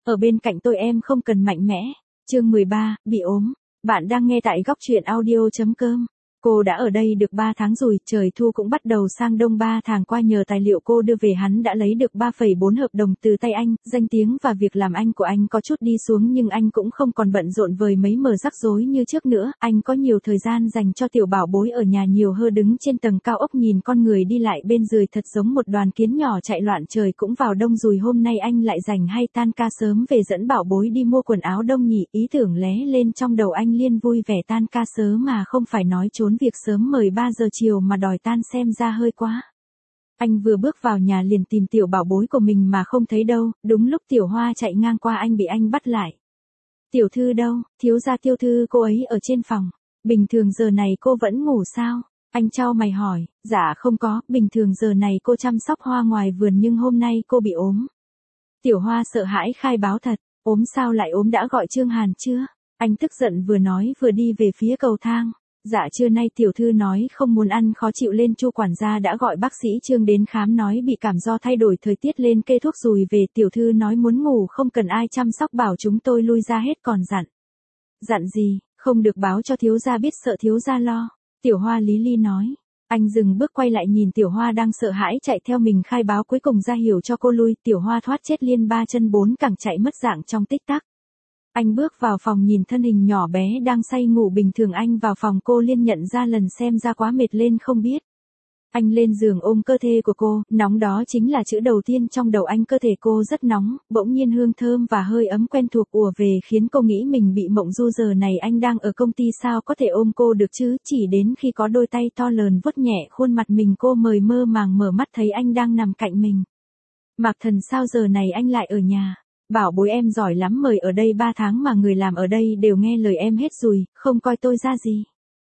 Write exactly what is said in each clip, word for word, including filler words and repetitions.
Ở bên cạnh tôi em không cần mạnh mẽ. Chương mười ba, bị ốm. Bạn đang nghe tại góc truyện audio.com. Cô đã ở đây được ba tháng rồi, trời thu cũng bắt đầu sang đông, ba tháng qua nhờ tài liệu cô đưa về hắn đã lấy được ba phẩy bốn hợp đồng từ tay anh, danh tiếng và việc làm anh của anh có chút đi xuống nhưng anh cũng không còn bận rộn với mấy mờ rắc rối như trước nữa, anh có nhiều thời gian dành cho tiểu bảo bối ở nhà nhiều hơn. Đứng trên tầng cao ốc nhìn con người đi lại bên dưới thật giống một đoàn kiến nhỏ chạy loạn. Trời cũng vào đông rồi, hôm nay anh lại dành hay tan ca sớm về dẫn bảo bối đi mua quần áo đông nhỉ, ý tưởng lé lên trong đầu anh liền vui vẻ tan ca sớm mà không phải nói trốn việc sớm mời ba giờ chiều mà đòi tan xem ra hơi quá. Anh vừa bước vào nhà liền tìm tiểu bảo bối của mình mà không thấy đâu, đúng lúc Tiểu Hoa chạy ngang qua anh bị anh bắt lại. Tiểu thư đâu? Thiếu gia Tiêu thư cô ấy ở trên phòng. Bình thường giờ này cô vẫn ngủ sao? Anh chau mày hỏi. Dạ không có, bình thường giờ này cô chăm sóc hoa ngoài vườn nhưng hôm nay cô bị ốm. Tiểu Hoa sợ hãi khai báo thật. Ốm sao lại ốm, đã gọi Trương Hàn chưa? Anh tức giận vừa nói vừa đi về phía cầu thang. Dạ trưa nay tiểu thư nói không muốn ăn khó chịu lên, Chu quản gia đã gọi bác sĩ Trương đến khám, nói bị cảm do thay đổi thời tiết lên kê thuốc rồi về, tiểu thư nói muốn ngủ không cần ai chăm sóc, bảo chúng tôi lui ra hết, còn dặn. Dặn gì? Không được báo cho thiếu gia biết, sợ thiếu gia lo. Tiểu Hoa lý li nói. Anh dừng bước quay lại nhìn Tiểu Hoa đang sợ hãi chạy theo mình khai báo, cuối cùng ra hiểu cho cô lui. Tiểu Hoa thoát chết liên ba chân bốn cẳng chạy mất dạng trong tích tắc. Anh bước vào phòng nhìn thân hình nhỏ bé đang say ngủ bình thường, anh vào phòng cô liên nhận ra lần xem ra quá mệt lên không biết. Anh lên giường ôm cơ thể của cô, nóng đó chính là chữ đầu tiên trong đầu anh, cơ thể cô rất nóng, bỗng nhiên hương thơm và hơi ấm quen thuộc ùa về khiến cô nghĩ mình bị mộng du, giờ này anh đang ở công ty sao có thể ôm cô được chứ, chỉ đến khi có đôi tay to lớn vuốt nhẹ khuôn mặt mình cô mới mơ màng mở mắt thấy anh đang nằm cạnh mình. Mạc Thần, sao giờ này anh lại ở nhà? Bảo bối em giỏi lắm, mời ở đây ba tháng mà người làm ở đây đều nghe lời em hết rồi, không coi tôi ra gì.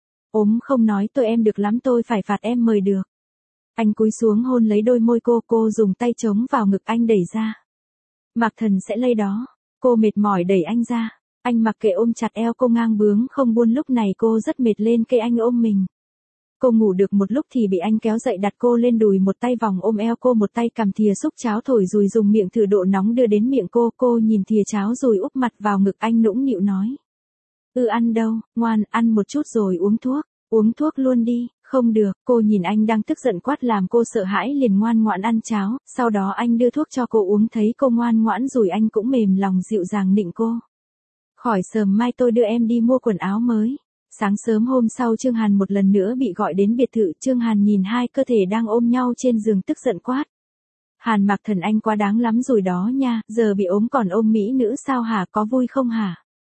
Ốm không nói tôi em được lắm, tôi phải phạt em mời được. Anh cúi xuống hôn lấy đôi môi cô, cô dùng tay chống vào ngực anh đẩy ra. Mạc Thần sẽ lây đó. Cô mệt mỏi đẩy anh ra. Anh mặc kệ ôm chặt eo cô ngang bướng không buông, lúc này cô rất mệt lên cây anh ôm mình. Cô ngủ được một lúc thì bị anh kéo dậy đặt cô lên đùi, một tay vòng ôm eo cô, một tay cầm thìa xúc cháo thổi rồi dùng miệng thử độ nóng đưa đến miệng cô. Cô nhìn thìa cháo rồi úp mặt vào ngực anh nũng nịu nói. Ừ ăn đâu, ngoan, ăn một chút rồi uống thuốc, uống thuốc luôn đi. Không được, cô nhìn anh đang tức giận quát làm cô sợ hãi liền ngoan ngoãn ăn cháo, sau đó anh đưa thuốc cho cô uống, thấy cô ngoan ngoãn rồi anh cũng mềm lòng dịu dàng nịnh cô. Khỏi sớm, mai tôi đưa em đi mua quần áo mới. Sáng sớm hôm sau Trương Hàn một lần nữa bị gọi đến biệt thự, Trương Hàn nhìn hai cơ thể đang ôm nhau trên giường tức giận quát. Hàn Mạc Thần, anh quá đáng lắm rồi đó nha, giờ bị ốm còn ôm mỹ nữ sao hả, có vui không hả?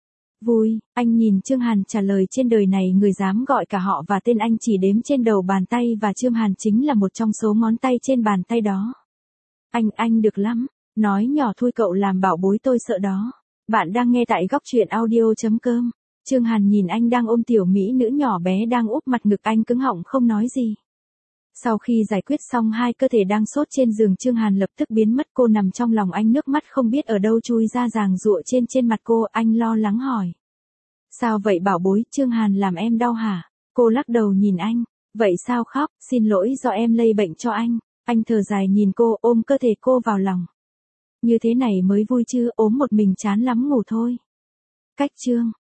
Vui, anh nhìn Trương Hàn trả lời, trên đời này người dám gọi cả họ và tên anh chỉ đếm trên đầu bàn tay và Trương Hàn chính là một trong số ngón tay trên bàn tay đó. Anh, anh được lắm, nói nhỏ thôi cậu làm bảo bối tôi sợ đó. Bạn đang nghe tại góc truyện audio.com. Trương Hàn nhìn anh đang ôm tiểu mỹ nữ nhỏ bé đang úp mặt ngực anh, cứng họng không nói gì. Sau khi giải quyết xong hai cơ thể đang sốt trên giường, Trương Hàn lập tức biến mất, cô nằm trong lòng anh, nước mắt không biết ở đâu chui ra ràng rụa trên trên mặt cô. Anh lo lắng hỏi. Sao vậy bảo bối, Trương Hàn làm em đau hả? Cô lắc đầu nhìn anh. Vậy sao khóc? Xin lỗi do em lây bệnh cho anh. Anh thở dài nhìn cô, ôm cơ thể cô vào lòng. Như thế này mới vui chứ, ốm một mình chán lắm, ngủ thôi. Cách chương.